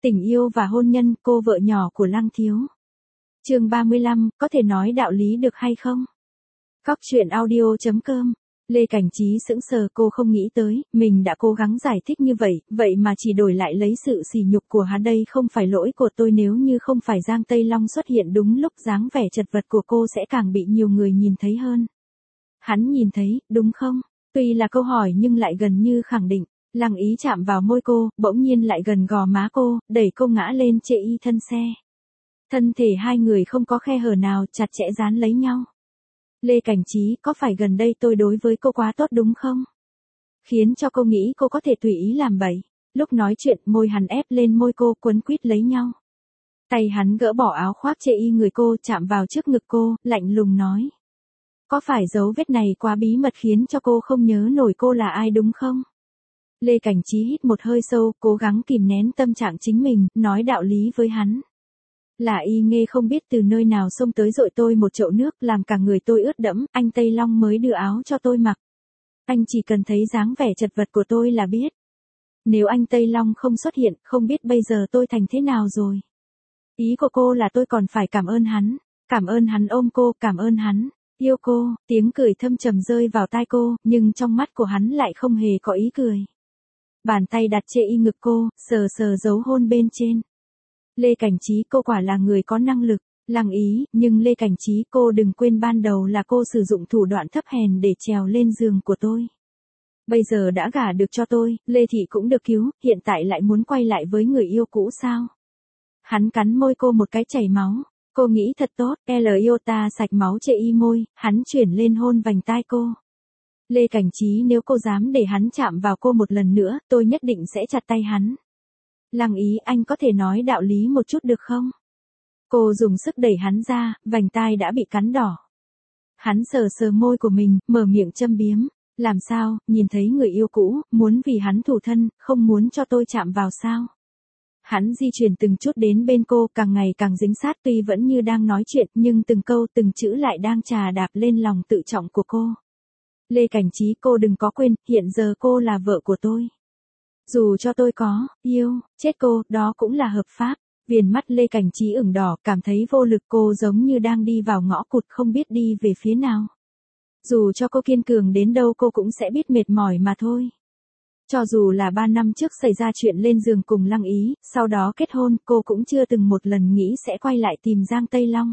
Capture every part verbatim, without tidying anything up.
Tình yêu và hôn nhân, cô vợ nhỏ của Lăng Thiếu. Chương ba mươi lăm, có thể nói đạo lý được hay không? Cóc truyện audio chấm com. Lê Cảnh Trí sững sờ, cô không nghĩ tới, mình đã cố gắng giải thích như vậy, vậy mà chỉ đổi lại lấy sự sỉ nhục của hắn. Đây không phải lỗi của tôi, nếu như không phải Giang Tây Long xuất hiện đúng lúc, dáng vẻ chật vật của cô sẽ càng bị nhiều người nhìn thấy hơn. Hắn nhìn thấy, đúng không? Tuy là câu hỏi nhưng lại gần như khẳng định. Lăng Ý chạm vào môi cô, bỗng nhiên lại gần gò má cô, đẩy cô ngã lên chệ y thân xe. Thân thể hai người không có khe hở nào, chặt chẽ dán lấy nhau. Lê Cảnh Trí, có phải gần đây tôi đối với cô quá tốt đúng không? Khiến cho cô nghĩ cô có thể tùy ý làm bậy. Lúc nói chuyện, môi hắn ép lên môi cô, quấn quýt lấy nhau. Tay hắn gỡ bỏ áo khoác chệ y người cô, chạm vào trước ngực cô, lạnh lùng nói. Có phải dấu vết này quá bí mật khiến cho cô không nhớ nổi cô là ai đúng không? Lê Cảnh Trí hít một hơi sâu, cố gắng kìm nén tâm trạng chính mình, nói đạo lý với hắn. Là Y Nghê không biết từ nơi nào xông tới dội tôi một chậu nước, làm cả người tôi ướt đẫm, anh Tây Long mới đưa áo cho tôi mặc. Anh chỉ cần thấy dáng vẻ chật vật của tôi là biết. Nếu anh Tây Long không xuất hiện, không biết bây giờ tôi thành thế nào rồi. Ý của cô là tôi còn phải cảm ơn hắn, cảm ơn hắn ôm cô, cảm ơn hắn yêu cô. Tiếng cười thâm trầm rơi vào tai cô, nhưng trong mắt của hắn lại không hề có ý cười. Bàn tay đặt chệ y ngực cô, sờ sờ dấu hôn bên trên. Lê Cảnh Trí, cô quả là người có năng lực. Lăng Ý, nhưng Lê Cảnh Trí, cô đừng quên ban đầu là cô sử dụng thủ đoạn thấp hèn để trèo lên giường của tôi. Bây giờ đã gả được cho tôi, Lê Thị cũng được cứu, hiện tại lại muốn quay lại với người yêu cũ sao? Hắn cắn môi cô một cái chảy máu. Cô nghĩ thật tốt, L iota sạch máu chệ y môi, hắn chuyển lên hôn vành tai cô. Lê Cảnh Trí, nếu cô dám để hắn chạm vào cô một lần nữa, tôi nhất định sẽ chặt tay hắn. Lăng Ý, anh có thể nói đạo lý một chút được không? Cô dùng sức đẩy hắn ra, vành tai đã bị cắn đỏ. Hắn sờ sờ môi của mình, mở miệng châm biếm. Làm sao, nhìn thấy người yêu cũ, muốn vì hắn thủ thân, không muốn cho tôi chạm vào sao? Hắn di chuyển từng chút đến bên cô, càng ngày càng dính sát, tuy vẫn như đang nói chuyện, nhưng từng câu từng chữ lại đang chà đạp lên lòng tự trọng của cô. Lê Cảnh Trí, cô đừng có quên, hiện giờ cô là vợ của tôi. Dù cho tôi có yêu chết cô, đó cũng là hợp pháp. Viền mắt Lê Cảnh Trí ửng đỏ, cảm thấy vô lực, cô giống như đang đi vào ngõ cụt, không biết đi về phía nào. Dù cho cô kiên cường đến đâu, cô cũng sẽ biết mệt mỏi mà thôi. Cho dù là ba năm trước xảy ra chuyện lên giường cùng Lăng Ý, sau đó kết hôn, cô cũng chưa từng một lần nghĩ sẽ quay lại tìm Giang Tây Long.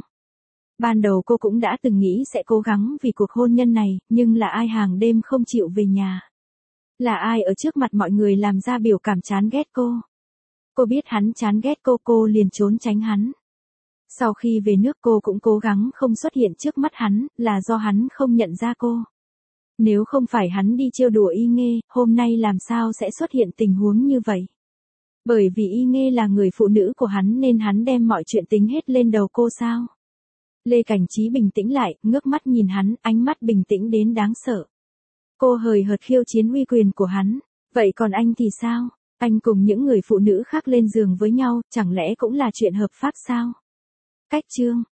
Ban đầu cô cũng đã từng nghĩ sẽ cố gắng vì cuộc hôn nhân này, nhưng là ai hàng đêm không chịu về nhà? Là ai ở trước mặt mọi người làm ra biểu cảm chán ghét cô? Cô biết hắn chán ghét cô, cô liền trốn tránh hắn. Sau khi về nước cô cũng cố gắng không xuất hiện trước mắt hắn, là do hắn không nhận ra cô. Nếu không phải hắn đi trêu đùa Y Nghê, hôm nay làm sao sẽ xuất hiện tình huống như vậy? Bởi vì Y Nghê là người phụ nữ của hắn nên hắn đem mọi chuyện tính hết lên đầu cô sao? Lê Cảnh Trí bình tĩnh lại, ngước mắt nhìn hắn, ánh mắt bình tĩnh đến đáng sợ. Cô hời hợt khiêu chiến uy quyền của hắn. Vậy còn anh thì sao? Anh cùng những người phụ nữ khác lên giường với nhau, chẳng lẽ cũng là chuyện hợp pháp sao? Cách chương